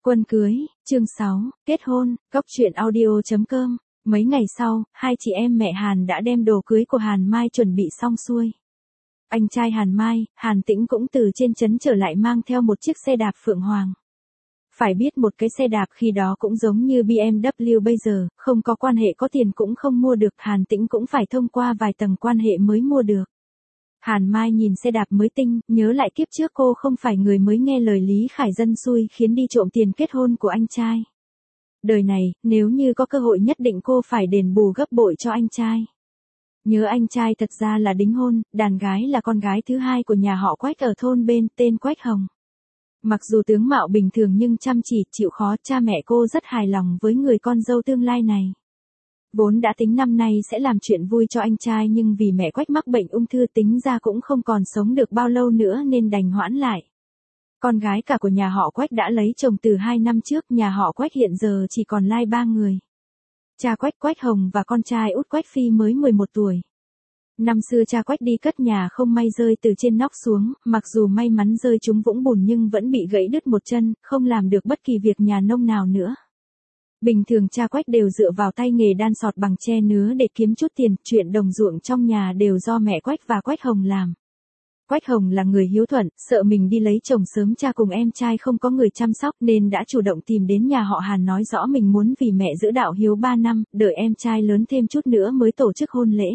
Quân cưới, chương 6, kết hôn, Cóc truyện audio.com. Mấy ngày sau, hai chị em mẹ Hàn đã đem đồ cưới của Hàn Mai chuẩn bị xong xuôi. Anh trai Hàn Mai, Hàn Tĩnh cũng từ trên trấn trở lại mang theo một chiếc xe đạp Phượng Hoàng. Phải biết một cái xe đạp khi đó cũng giống như BMW bây giờ, không có quan hệ có tiền cũng không mua được, Hàn Tĩnh cũng phải thông qua vài tầng quan hệ mới mua được. Hàn Mai nhìn xe đạp mới tinh, nhớ lại kiếp trước cô không phải người mới nghe lời Lý Khải Dân xui khiến đi trộm tiền kết hôn của anh trai. Đời này, nếu như có cơ hội nhất định cô phải đền bù gấp bội cho anh trai. Nhớ anh trai thật ra là đính hôn, đàn gái là con gái thứ hai của nhà họ Quách ở thôn bên, tên Quách Hồng. Mặc dù tướng mạo bình thường nhưng chăm chỉ, chịu khó, cha mẹ cô rất hài lòng với người con dâu tương lai này. Vốn đã tính năm nay sẽ làm chuyện vui cho anh trai nhưng vì mẹ Quách mắc bệnh ung thư tính ra cũng không còn sống được bao lâu nữa nên đành hoãn lại. Con gái cả của nhà họ Quách đã lấy chồng từ 2 năm trước, nhà họ Quách hiện giờ chỉ còn lai 3 người. Cha Quách, Quách Hồng và con trai út Quách Phi mới 11 tuổi. Năm xưa cha Quách đi cất nhà không may rơi từ trên nóc xuống, mặc dù may mắn rơi trúng vũng bùn nhưng vẫn bị gãy đứt một chân, không làm được bất kỳ việc nhà nông nào nữa. Bình thường cha Quách đều dựa vào tay nghề đan sọt bằng tre nứa để kiếm chút tiền, chuyện đồng ruộng trong nhà đều do mẹ Quách và Quách Hồng làm. Quách Hồng là người hiếu thuận, sợ mình đi lấy chồng sớm cha cùng em trai không có người chăm sóc nên đã chủ động tìm đến nhà họ Hàn nói rõ mình muốn vì mẹ giữ đạo hiếu 3 năm, đợi em trai lớn thêm chút nữa mới tổ chức hôn lễ.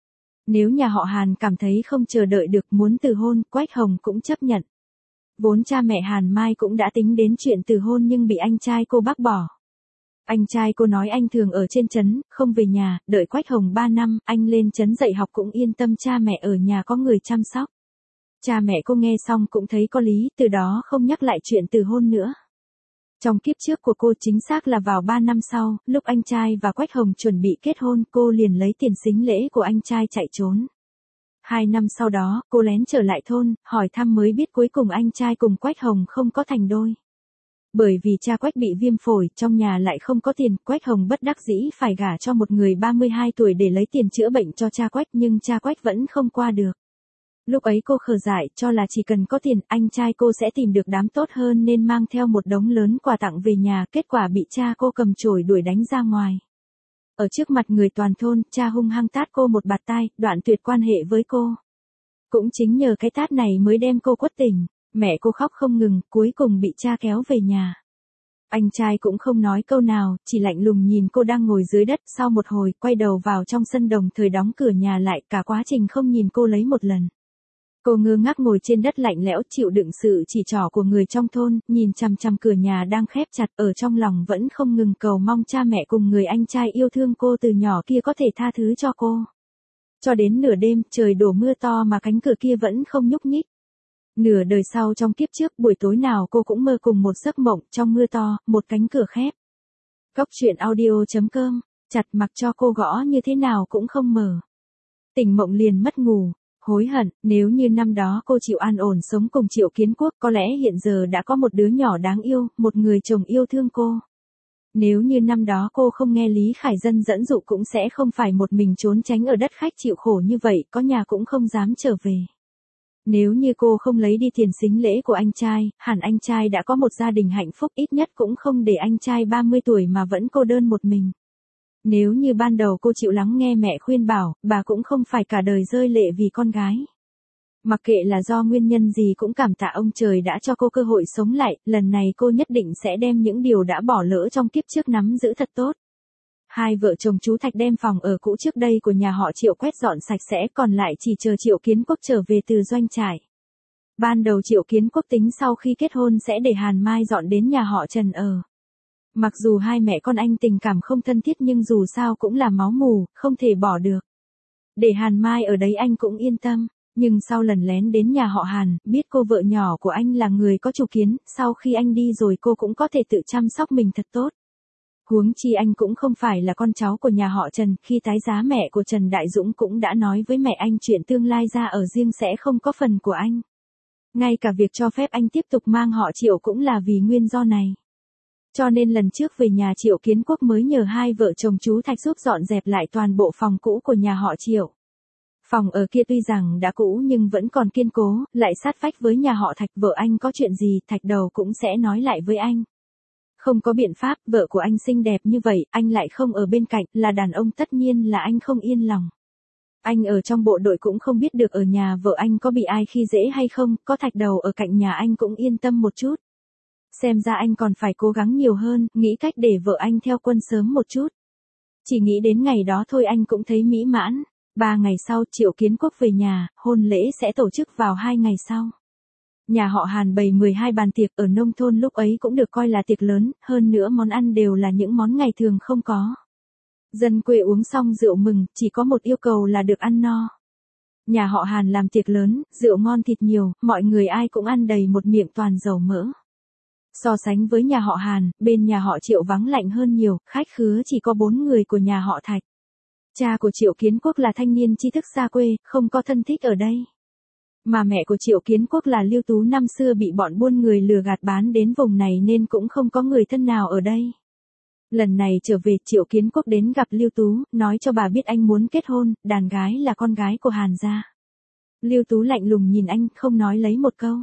Nếu nhà họ Hàn cảm thấy không chờ đợi được muốn từ hôn, Quách Hồng cũng chấp nhận. Vốn cha mẹ Hàn Mai cũng đã tính đến chuyện từ hôn nhưng bị anh trai cô bác bỏ. Anh trai cô nói anh thường ở trên trấn, không về nhà, đợi Quách Hồng 3 năm, anh lên trấn dạy học cũng yên tâm cha mẹ ở nhà có người chăm sóc. Cha mẹ cô nghe xong cũng thấy có lý, từ đó không nhắc lại chuyện từ hôn nữa. Trong kiếp trước của cô chính xác là vào 3 năm sau, lúc anh trai và Quách Hồng chuẩn bị kết hôn, cô liền lấy tiền sính lễ của anh trai chạy trốn. 2 năm sau đó, cô lén trở lại thôn, hỏi thăm mới biết cuối cùng anh trai cùng Quách Hồng không có thành đôi. Bởi vì cha Quách bị viêm phổi, trong nhà lại không có tiền, Quách Hồng bất đắc dĩ phải gả cho một người 32 tuổi để lấy tiền chữa bệnh cho cha Quách nhưng cha Quách vẫn không qua được. Lúc ấy cô khờ dại cho là chỉ cần có tiền, anh trai cô sẽ tìm được đám tốt hơn nên mang theo một đống lớn quà tặng về nhà, kết quả bị cha cô cầm chổi đuổi đánh ra ngoài. Ở trước mặt người toàn thôn, cha hung hăng tát cô một bạt tai, đoạn tuyệt quan hệ với cô. Cũng chính nhờ cái tát này mới đem cô quất tỉnh, mẹ cô khóc không ngừng, cuối cùng bị cha kéo về nhà. Anh trai cũng không nói câu nào, chỉ lạnh lùng nhìn cô đang ngồi dưới đất, sau một hồi, quay đầu vào trong sân đồng thời đóng cửa nhà lại, cả quá trình không nhìn cô lấy một lần. Cô ngơ ngác ngồi trên đất lạnh lẽo chịu đựng sự chỉ trỏ của người trong thôn, nhìn chằm chằm cửa nhà đang khép chặt, ở trong lòng vẫn không ngừng cầu mong cha mẹ cùng người anh trai yêu thương cô từ nhỏ kia có thể tha thứ cho cô. Cho đến nửa đêm, trời đổ mưa to mà cánh cửa kia vẫn không nhúc nhích. Nửa đời sau trong kiếp trước, buổi tối nào cô cũng mơ cùng một giấc mộng, trong mưa to, một cánh cửa khép. Cóc truyện audio.com, chặt mặc cho cô gõ như thế nào cũng không mở. Tỉnh mộng liền mất ngủ. Hối hận, nếu như năm đó cô chịu an ổn sống cùng Triệu Kiến Quốc có lẽ hiện giờ đã có một đứa nhỏ đáng yêu, một người chồng yêu thương cô. Nếu như năm đó cô không nghe Lý Khải Dân dẫn dụ cũng sẽ không phải một mình trốn tránh ở đất khách chịu khổ như vậy, có nhà cũng không dám trở về. Nếu như cô không lấy đi tiền sính lễ của anh trai, hẳn anh trai đã có một gia đình hạnh phúc, ít nhất cũng không để anh trai 30 tuổi mà vẫn cô đơn một mình. Nếu như ban đầu cô chịu lắng nghe mẹ khuyên bảo, bà cũng không phải cả đời rơi lệ vì con gái. Mặc kệ là do nguyên nhân gì cũng cảm tạ ông trời đã cho cô cơ hội sống lại, lần này cô nhất định sẽ đem những điều đã bỏ lỡ trong kiếp trước nắm giữ thật tốt. Hai vợ chồng chú Thạch đem phòng ở cũ trước đây của nhà họ Triệu quét dọn sạch sẽ, còn lại chỉ chờ Triệu Kiến Quốc trở về từ doanh trại. Ban đầu Triệu Kiến Quốc tính sau khi kết hôn sẽ để Hàn Mai dọn đến nhà họ Trần ở. Mặc dù hai mẹ con anh tình cảm không thân thiết nhưng dù sao cũng là máu mủ, không thể bỏ được. Để Hàn Mai ở đấy anh cũng yên tâm, nhưng sau lần lén đến nhà họ Hàn, biết cô vợ nhỏ của anh là người có chủ kiến, sau khi anh đi rồi cô cũng có thể tự chăm sóc mình thật tốt. Huống chi anh cũng không phải là con cháu của nhà họ Trần, khi tái giá mẹ của Trần Đại Dũng cũng đã nói với mẹ anh chuyện tương lai ra ở riêng sẽ không có phần của anh. Ngay cả việc cho phép anh tiếp tục mang họ Triệu cũng là vì nguyên do này. Cho nên lần trước về nhà Triệu Kiến Quốc mới nhờ hai vợ chồng chú Thạch giúp dọn dẹp lại toàn bộ phòng cũ của nhà họ Triệu. Phòng ở kia tuy rằng đã cũ nhưng vẫn còn kiên cố, lại sát vách với nhà họ Thạch, vợ anh có chuyện gì Thạch đầu cũng sẽ nói lại với anh. Không có biện pháp, vợ của anh xinh đẹp như vậy, anh lại không ở bên cạnh, là đàn ông tất nhiên là anh không yên lòng. Anh ở trong bộ đội cũng không biết được ở nhà vợ anh có bị ai khi dễ hay không, có thạch đầu ở cạnh nhà anh cũng yên tâm một chút. Xem ra anh còn phải cố gắng nhiều hơn, nghĩ cách để vợ anh theo quân sớm một chút. Chỉ nghĩ đến ngày đó thôi anh cũng thấy mỹ mãn. 3 ngày sau Triệu Kiến Quốc về nhà, hôn lễ sẽ tổ chức vào 2 ngày sau. Nhà họ Hàn bày 12 bàn tiệc ở nông thôn lúc ấy cũng được coi là tiệc lớn, hơn nữa món ăn đều là những món ngày thường không có. Dân quê uống xong rượu mừng, chỉ có một yêu cầu là được ăn no. Nhà họ Hàn làm tiệc lớn, rượu ngon thịt nhiều, mọi người ai cũng ăn đầy một miệng toàn dầu mỡ. So sánh với nhà họ Hàn, bên nhà họ Triệu vắng lạnh hơn nhiều, khách khứa chỉ có 4 người của nhà họ Thạch. Cha của Triệu Kiến Quốc là thanh niên tri thức xa quê, không có thân thích ở đây. Mà mẹ của Triệu Kiến Quốc là Lưu Tú năm xưa bị bọn buôn người lừa gạt bán đến vùng này nên cũng không có người thân nào ở đây. Lần này trở về Triệu Kiến Quốc đến gặp Lưu Tú, nói cho bà biết anh muốn kết hôn, đàn gái là con gái của Hàn gia. Lưu Tú lạnh lùng nhìn anh, không nói lấy một câu.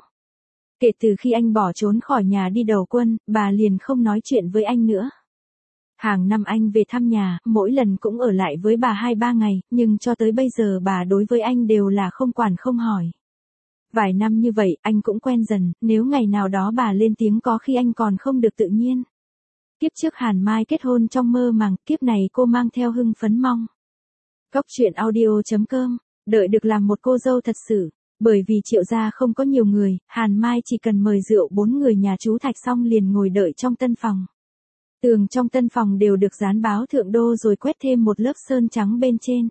Kể từ khi anh bỏ trốn khỏi nhà đi đầu quân, bà liền không nói chuyện với anh nữa. Hàng năm anh về thăm nhà, mỗi lần cũng ở lại với bà 2-3 ngày, nhưng cho tới bây giờ bà đối với anh đều là không quản không hỏi. Vài năm như vậy, anh cũng quen dần, nếu ngày nào đó bà lên tiếng có khi anh còn không được tự nhiên. Kiếp trước Hàn Mai kết hôn trong mơ màng, kiếp này cô mang theo hưng phấn mong. Cóc truyện audio.com, đợi được làm một cô dâu thật sự. Bởi vì Triệu gia không có nhiều người, Hàn Mai chỉ cần mời rượu 4 người nhà chú Thạch xong liền ngồi đợi trong tân phòng. Tường trong tân phòng đều được dán báo thượng đô rồi quét thêm một lớp sơn trắng bên trên.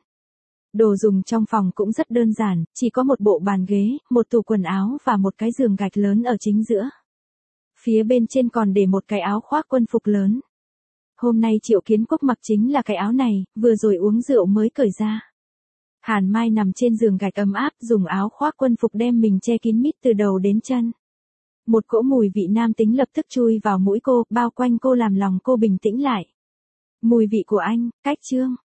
Đồ dùng trong phòng cũng rất đơn giản, chỉ có một bộ bàn ghế, một tủ quần áo và một cái giường gạch lớn ở chính giữa. Phía bên trên còn để một cái áo khoác quân phục lớn. Hôm nay Triệu Kiến Quốc mặc chính là cái áo này, vừa rồi uống rượu mới cởi ra. Hàn Mai nằm trên giường gạch ấm áp, dùng áo khoác quân phục đem mình che kín mít từ đầu đến chân. Một cỗ mùi vị nam tính lập tức chui vào mũi cô, bao quanh cô làm lòng cô bình tĩnh lại. Mùi vị của anh, cách trương.